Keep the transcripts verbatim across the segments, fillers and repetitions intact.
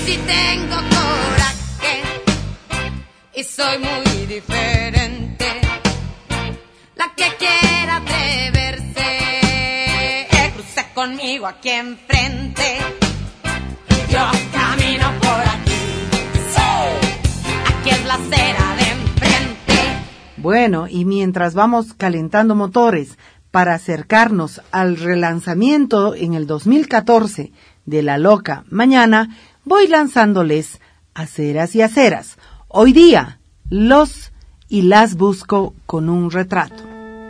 sí tengo coraje y soy muy diferente. La que quiera atreverse, eh, cruce conmigo aquí enfrente. Yo camino por aquí, sí, aquí es la acera de enfrente. Bueno, y mientras vamos calentando motores para acercarnos al relanzamiento en el dos mil catorce de La Loca Mañana, voy lanzándoles aceras y aceras. Hoy día, los y las busco con un retrato.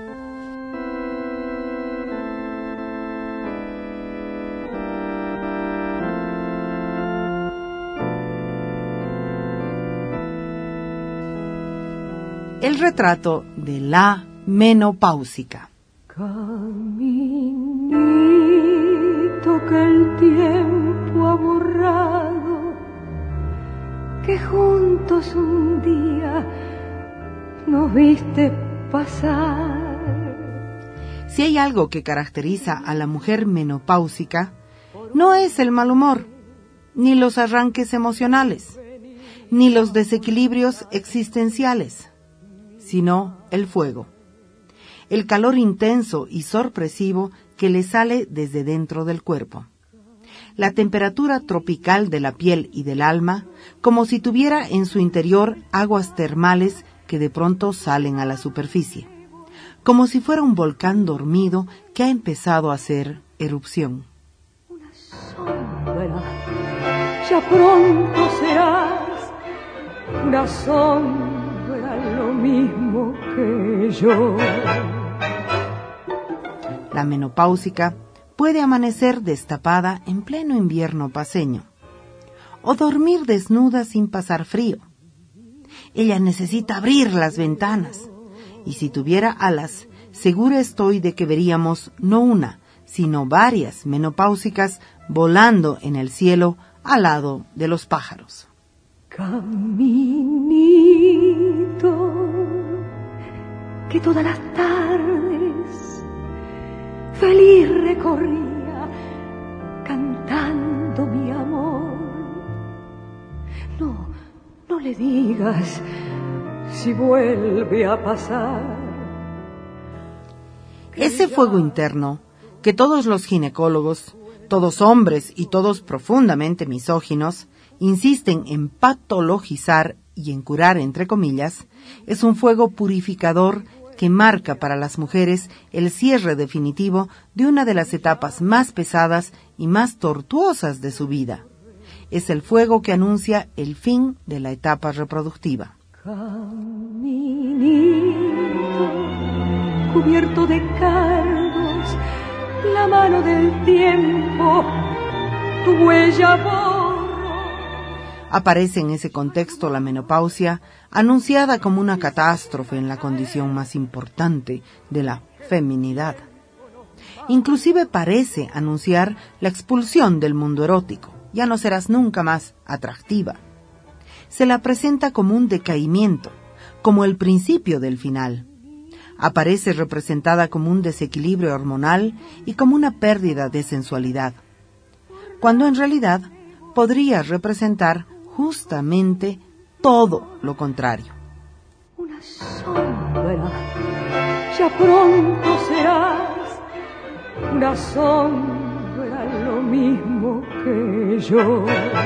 El retrato de la menopáusica. Caminito que el tiempo ha borrado, que juntos un día nos viste pasar. Si hay algo que caracteriza a la mujer menopáusica, no es el mal humor, ni los arranques emocionales, ni los desequilibrios existenciales, sino el fuego. El calor intenso y sorpresivo que le sale desde dentro del cuerpo. La temperatura tropical de la piel y del alma, como si tuviera en su interior aguas termales que de pronto salen a la superficie. Como si fuera un volcán dormido que ha empezado a hacer erupción. Una sombra, ya pronto serás una sombra, lo mismo que yo. La menopáusica puede amanecer destapada en pleno invierno paceño, o dormir desnuda sin pasar frío. Ella necesita abrir las ventanas, y si tuviera alas, segura estoy de que veríamos no una, sino varias menopáusicas volando en el cielo al lado de los pájaros. Caminito que todas las tardes feliz recorría cantando mi amor. No, no le digas si vuelve a pasar. Ese fuego interno que todos los ginecólogos, todos hombres y todos profundamente misóginos, insisten en patologizar y en curar entre comillas, es un fuego purificador que marca para las mujeres el cierre definitivo de una de las etapas más pesadas y más tortuosas de su vida. Es el fuego que anuncia el fin de la etapa reproductiva. Caminito cubierto de cardos, la mano del tiempo, tu huella borro. Aparece en ese contexto la menopausia, anunciada como una catástrofe en la condición más importante de la feminidad. Inclusive parece anunciar la expulsión del mundo erótico. Ya no serás nunca más atractiva. Se la presenta como un decaimiento, como el principio del final. Aparece representada como un desequilibrio hormonal y como una pérdida de sensualidad, cuando en realidad podría representar justamente todo lo contrario. Una sombra, ya pronto serás una sombra, lo mismo que yo.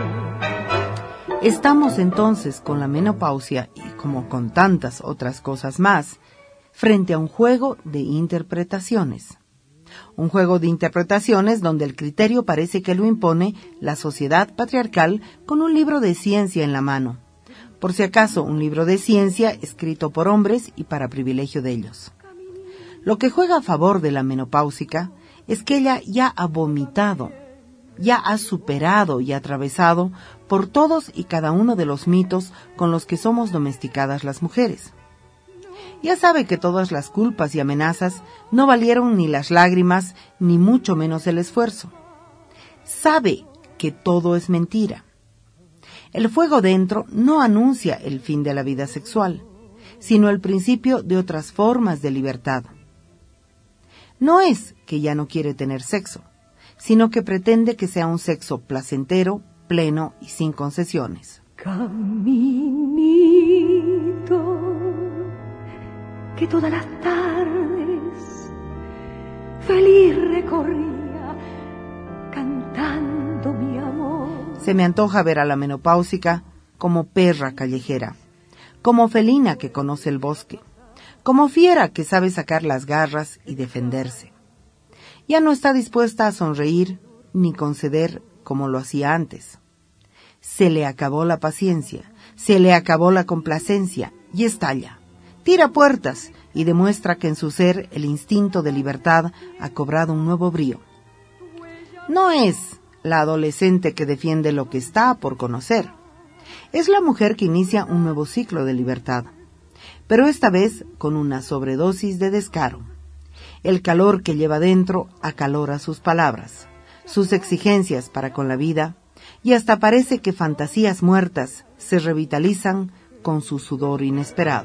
Estamos entonces con la menopausia y como con tantas otras cosas más, frente a un juego de interpretaciones. Un juego de interpretaciones donde el criterio parece que lo impone la sociedad patriarcal con un libro de ciencia en la mano. Por si acaso, un libro de ciencia escrito por hombres y para privilegio de ellos. Lo que juega a favor de la menopáusica es que ella ya ha vomitado, ya ha superado y atravesado por todos y cada uno de los mitos con los que somos domesticadas las mujeres. Ya sabe que todas las culpas y amenazas no valieron ni las lágrimas, ni mucho menos el esfuerzo. Sabe que todo es mentira. El fuego dentro no anuncia el fin de la vida sexual, sino el principio de otras formas de libertad. No es que ya no quiere tener sexo, sino que pretende que sea un sexo placentero, pleno y sin concesiones. Caminito que todas las tardes feliz recorría cantando mi amor. Se me antoja ver a la menopáusica como perra callejera, como felina que conoce el bosque, como fiera que sabe sacar las garras y defenderse. Ya no está dispuesta a sonreír ni conceder como lo hacía antes. Se le acabó la paciencia, se le acabó la complacencia y estalla. Tira puertas y demuestra que en su ser el instinto de libertad ha cobrado un nuevo brío. No es la adolescente que defiende lo que está por conocer. Es la mujer que inicia un nuevo ciclo de libertad, pero esta vez con una sobredosis de descaro. El calor que lleva dentro acalora sus palabras, sus exigencias para con la vida, y hasta parece que fantasías muertas se revitalizan con su sudor inesperado.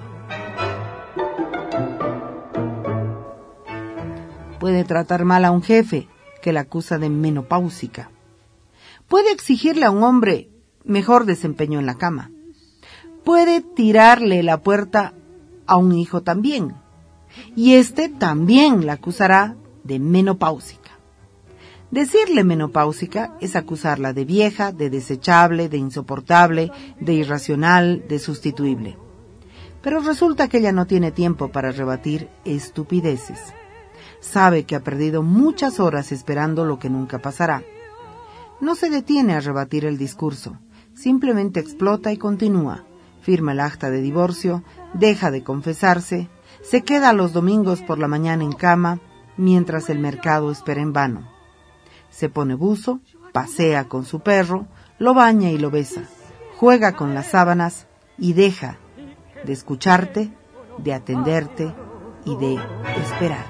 Puede tratar mal a un jefe que la acusa de menopáusica. Puede exigirle a un hombre mejor desempeño en la cama. Puede tirarle la puerta a un hijo también, y éste también la acusará de menopáusica. Decirle menopáusica es acusarla de vieja, de desechable, de insoportable, de irracional, de sustituible. Pero resulta que ella no tiene tiempo para rebatir estupideces. Sabe que ha perdido muchas horas esperando lo que nunca pasará. No se detiene a rebatir el discurso, simplemente explota y continúa. Firma el acta de divorcio, deja de confesarse, se queda los domingos por la mañana en cama, mientras el mercado espera en vano. Se pone buzo, pasea con su perro, lo baña y lo besa, juega con las sábanas y deja de escucharte, de atenderte y de esperar.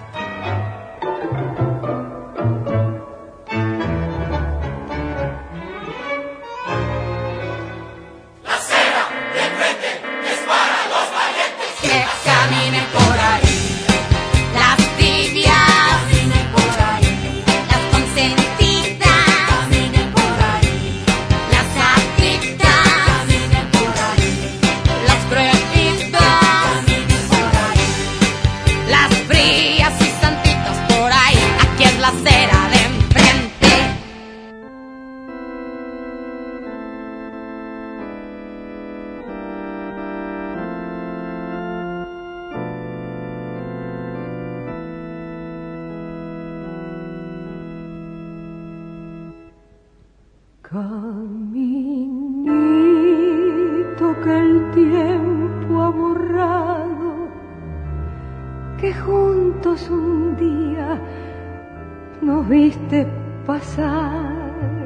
Caminito que el tiempo ha borrado, que juntos un día nos viste pasar.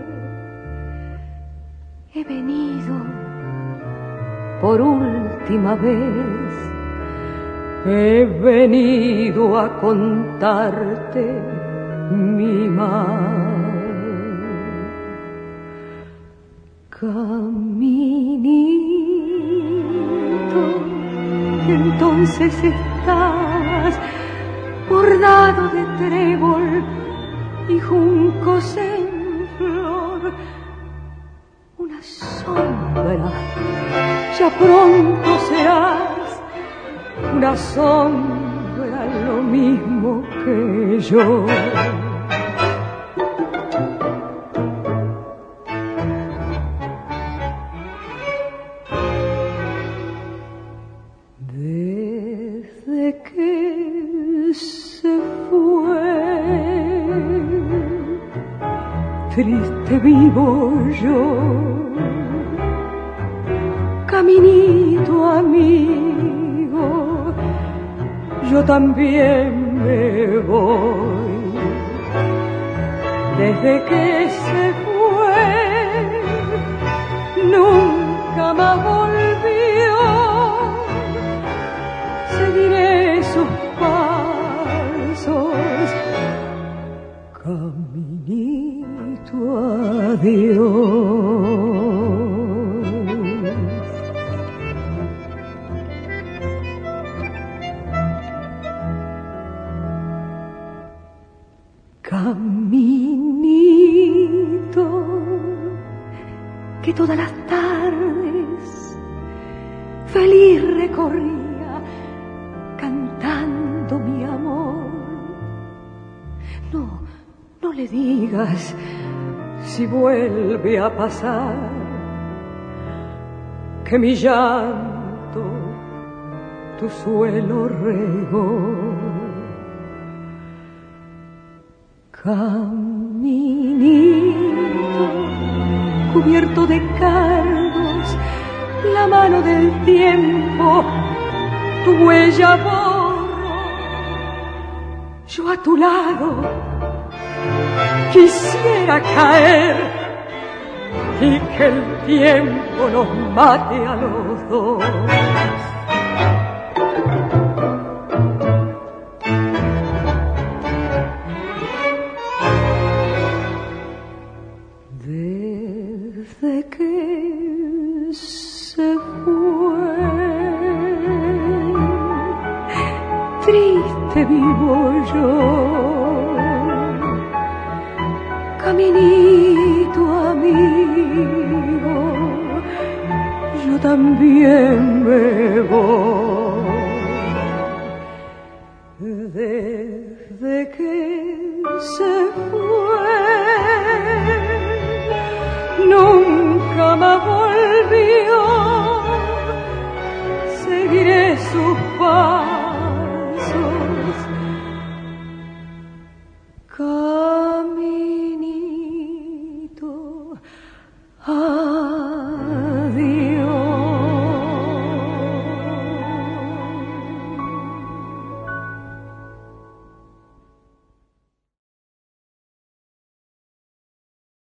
He venido por última vez, he venido a contarte mi mal. Caminito que entonces estabas bordado de trébol y juncos en flor, una sombra, ya pronto serás una sombra, lo mismo que yo. Triste vivo yo, caminito amigo, yo también me voy. Desde que se fue, nunca más volvió. Seguiré sus pasos, caminito adiós. Caminito que todas las tardes feliz recorría cantando mi amor. No, no le digas si vuelve a pasar que mi llanto tu suelo regó. Caminito cubierto de cardos, la mano del tiempo, tu huella borro. Yo a tu lado quisiera caer y que el tiempo nos mate a los dos. Desde que se fue, triste vivo yo, caminito amigo, yo también me voy. Desde que se fue, nunca más volvió, seguiré sus pasos, caminito. Ah.